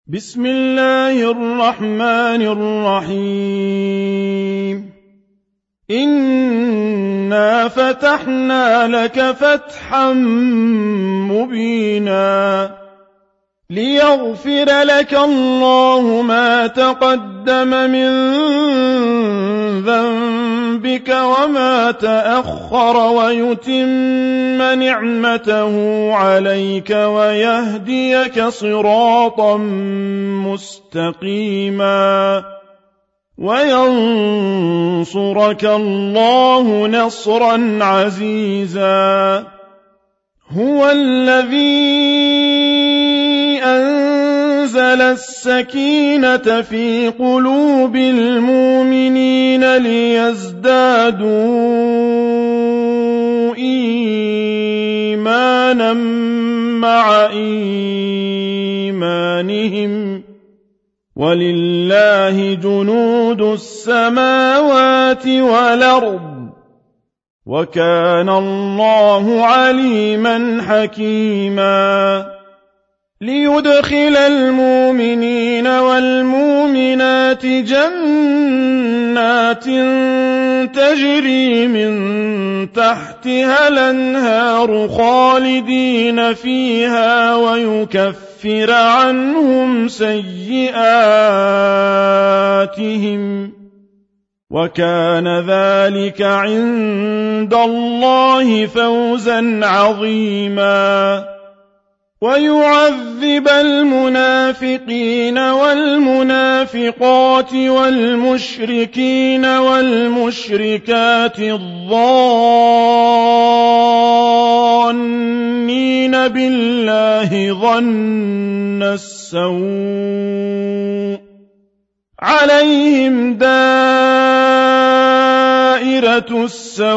بسم الله الرحمن الرحيم إنا فتحنا لك فتحا مبينا ليغفر لك الله ما تقدم من ذنبك وما تأخر ويتم نعمته عليك ويهديك صراطا مستقيما وينصرك الله نصرا عزيزا هو الذي أنزل السكينة في قلوب المؤمنين ليزدادوا إيمانا مع إيمانهم ولله جنود السماوات والأرض وكان الله عليما حكيما ليدخل المؤمنين والمؤمنات جنات تجري من تحتها الأنهار خالدين فيها ويكفر عنهم سيئاتهم وكان ذلك عند الله فوزا عظيما ويعذب المنافقين والمنافقات والمشركين والمشركات الظانين بالله ظن السوء عليهم دائرة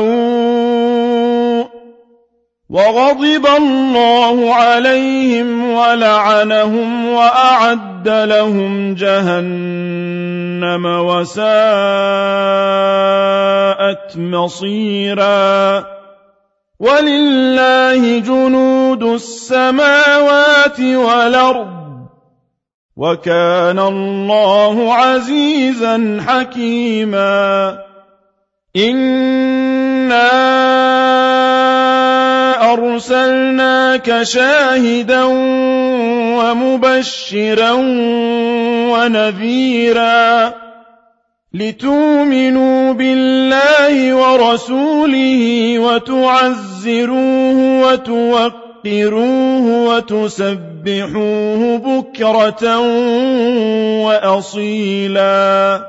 السوء وغضب الله عليهم ولعنهم وأعد لهم جهنم وساءت مصيرا ولله جنود السماوات والأرض وكان الله عزيزا حكيما إنا أرسلناك شاهدا ومبشرا ونذيرا لتؤمنوا بالله ورسوله وتعزروه وتوقروه وتسبحوه بكرة وأصيلا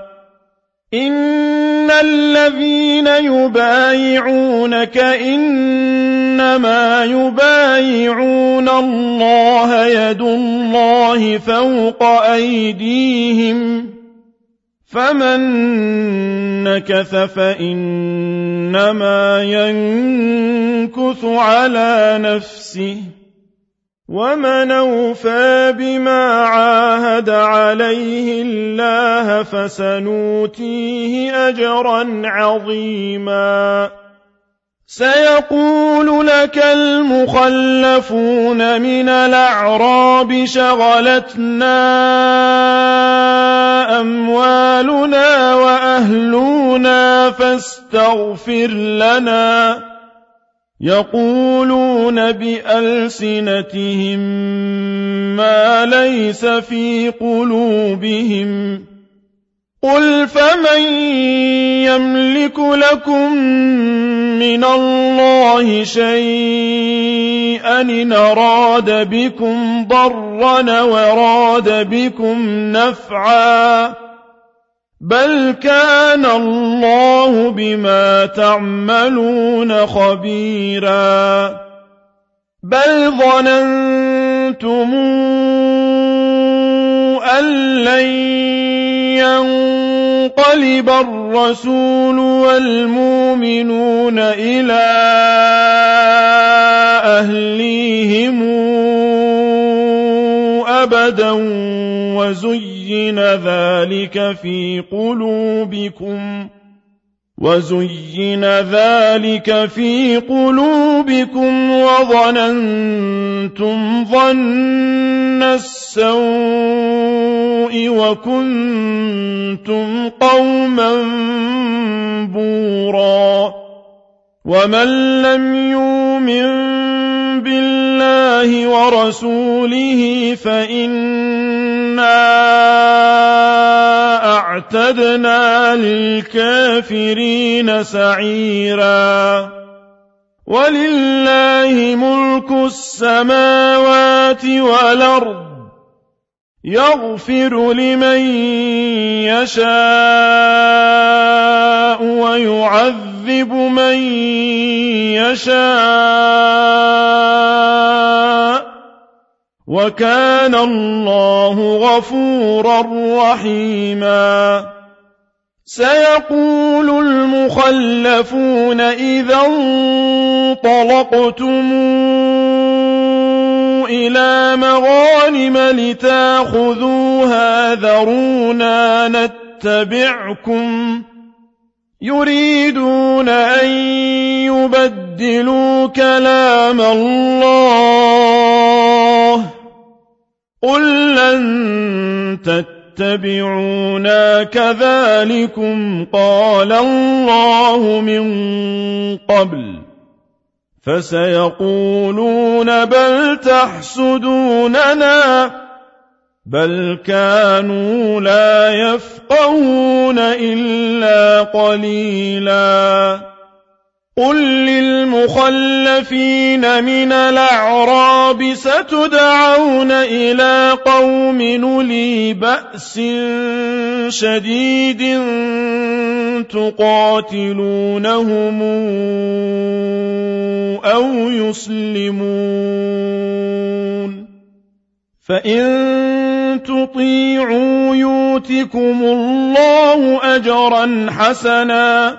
إن الذين يبايعونك إنما يبايعون الله يد الله فوق أيديهم فمن نكث فإنما ينكث على نفسه ومن أوفى بما عاهد عليه الله فسنؤتيه أجرا عظيما سيقول لك المخلفون من الأعراب شغلتنا أموالنا وأهلنا فاستغفر لنا يقولون بألسنتهم ما ليس في قلوبهم قل فمن يملك لكم من الله شيئا إن أراد بكم ضرا وراد بكم نفعا بل كان الله بما تعملون خبيرا بل ظننتم أن لن ينقلب الرسول والمؤمنون إلى أهليهم أبدا وزين ذلك في قلوبكم وظننتم ظن السوء وكنتم قوما بورا ومن لم يؤمن بالله ورسوله فإنا أعتدنا للكافرين سعيرا ولله ملك السماوات والأرض يغفر لمن يشاء ويعذب من يشاء وكان الله غفورا رحيما سيقول المخلفون إذا انطلقتم إلى مغانم لتاخذوها ذرونا نتبعكم يريدون أن يبدلوا كلام الله قل لن تتبعونا كذلكم قال الله من قبل فسيقولون بل تحسدوننا بل كانوا لا يفقهون إلا قليلا قل للمخلفين من الأعراب ستدعون إلى قوم أولي بأس شديد تقاتلونهم أو يسلمون فإن تطيعوا يؤتكم الله أجرا حسنا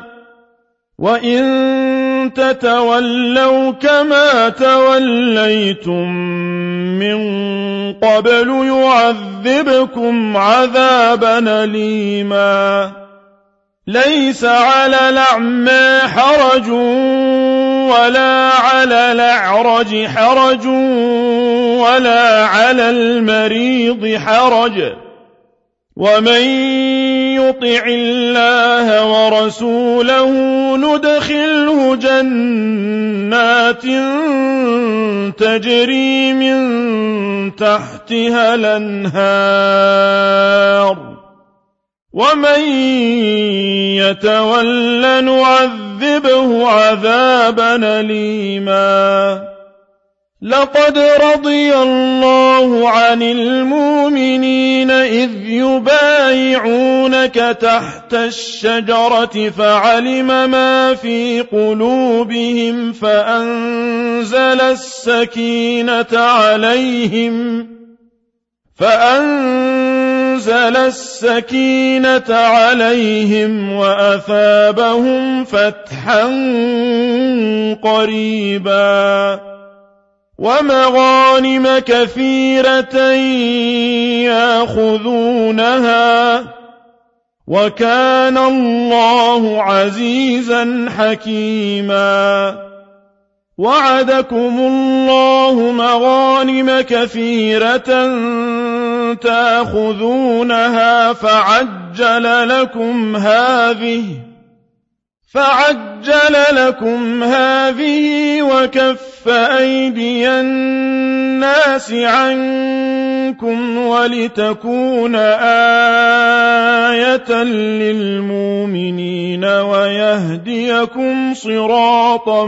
وإن تتولوا كما توليتم من قبل يعذبكم عذابا أليما ليس على الأعمى حرج ولا على الأعرج حرج ولا على المريض حرج ومن يطع الله ورسوله ندخله جنات تجري من تحتها الأنهار ومن يتول نعذبه عذابا أليما لقد رضي الله عن المؤمنين إذ يبايعونك تحت الشجرة فعلم ما في قلوبهم فأنزل السكينة عليهم وأثابهم فتحا قريبا ومغانم كثيرة يأخذونها وكان الله عزيزا حكيما وعدكم الله مغانم كثيرة تأخذونها فعجل لكم هذه وكف أيدي الناس عنكم ولتكون آية للمؤمنين ويهديكم صراطا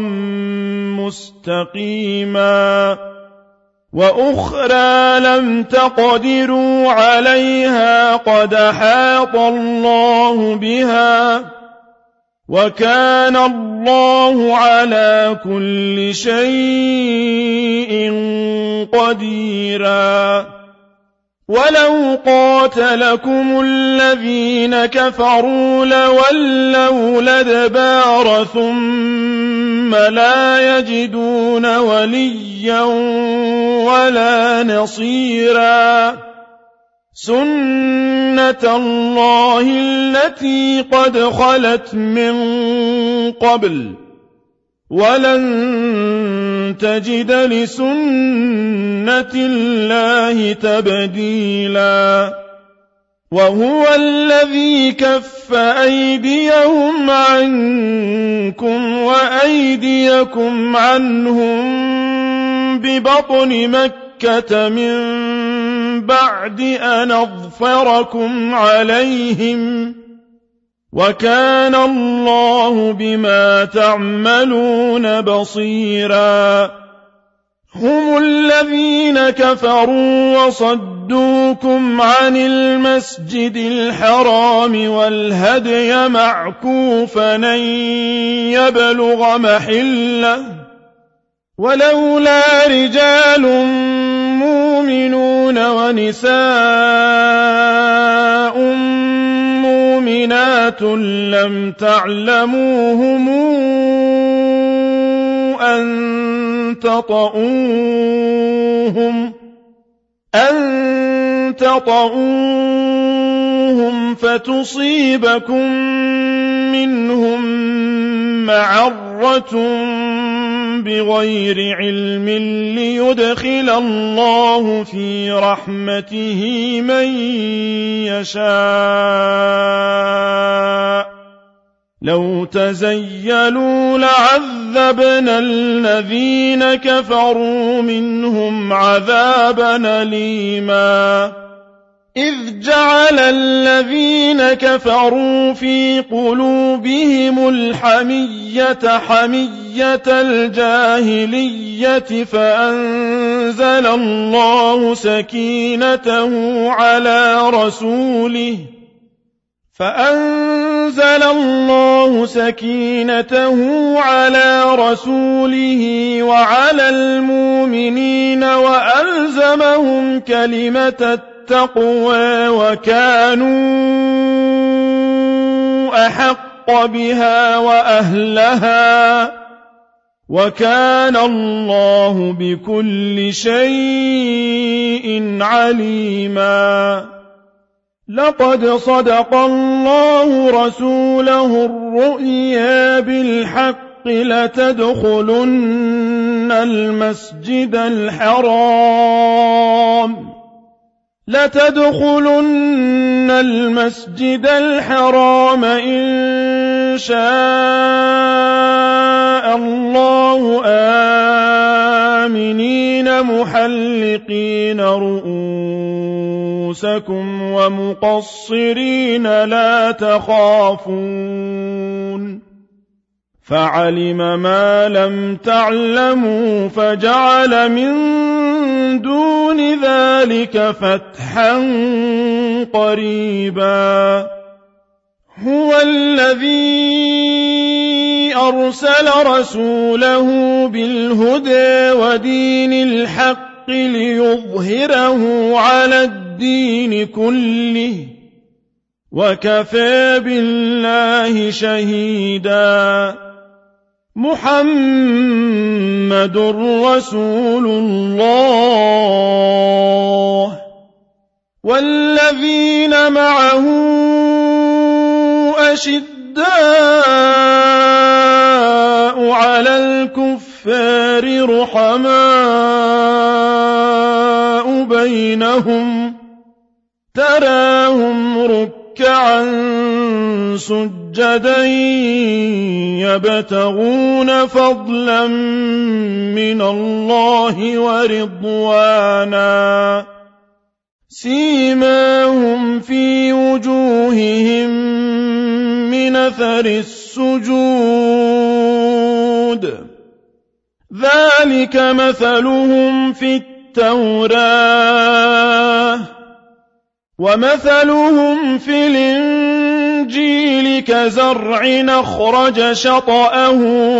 مستقيما وأخرى لم تقدروا عليها قد أحاط الله بها وكان الله على كل شيء قديرا ولو قاتلكم الذين كفروا لولوا الأدبار ثم لا يجدون وليا ولا نصيرا سنة الله التي قد خلت من قبل وَلَن تَجِدَ لِسُنَّةِ اللَّهِ تَبْدِيلًا وَهُوَ الَّذِي كَفَّ أَيْدِيَهُمْ عَنكُمْ وَأَيْدِيَكُمْ عَنْهُم بِبَطْنِ مَكَّةَ مِن بَعْدِ أَنْ أَظْفَرَكُمْ عَلَيْهِمْ وَكَانَ اللَّهُ بِمَا تَعْمَلُونَ بَصِيرًا هُمُ الَّذِينَ كَفَرُوا وَصَدُّوكُمْ عَنِ الْمَسْجِدِ الْحَرَامِ وَالْهَدْيَ مَعْكُوفًا أَن يَبْلُغَ مَحِلَّهُ وَلَوْلَا رِجَالٌ مُّؤْمِنُونَ وَنِسَاءٌ مُّؤْمِنَاتٌ لَّمْ تَعْلَمُوهُمْ أن تطؤوهم فتصيبكم منهم معرة بغير علم ليدخل الله في رحمته من يشاء لو تزيلوا لعذبنا الذين كفروا منهم عذابا أليما إذ جعل الذين كفروا في قلوبهم الحمية حمية الجاهلية فأنزل الله سكينته على رسوله وعلى المؤمنين وألزمهم كلمة التقوى وكانوا أحق بها وأهلها وكان الله بكل شيء عليما لقد صدق الله رسوله الرؤيا بالحق لتدخلن المسجد الحرام إن شاء الله آمنين محلقين رؤوسكم ومقصرين لا تخافون فعلم ما لم تعلموا فجعل من دون ذلك فتحا قريبا هو الذي أرسل رسوله بالهدى ودين الحق ليظهره على الدين كله وكفى بالله شهيدا محمد رسول الله والذين معه أشداء على الكفار رحماء بينهم تراهم ركعا سجدا يبتغون فضلا من الله ورضوانا سيماهم في وجوههم من أثر السجود ذلك مثلهم في التوراة ومثلهم في الإنجيل كزرع أخرج شطأه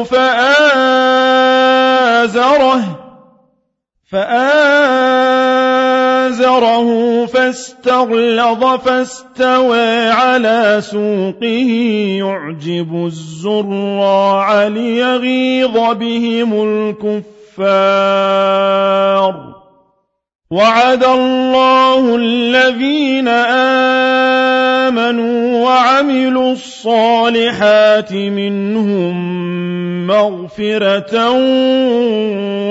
فآزره فاستغلظ فاستوى على سوقه يعجب الزراع ليغيظ بهم الكفار وعد الله الذين آمنوا وعملوا الصالحات منهم مَغْفِرَةً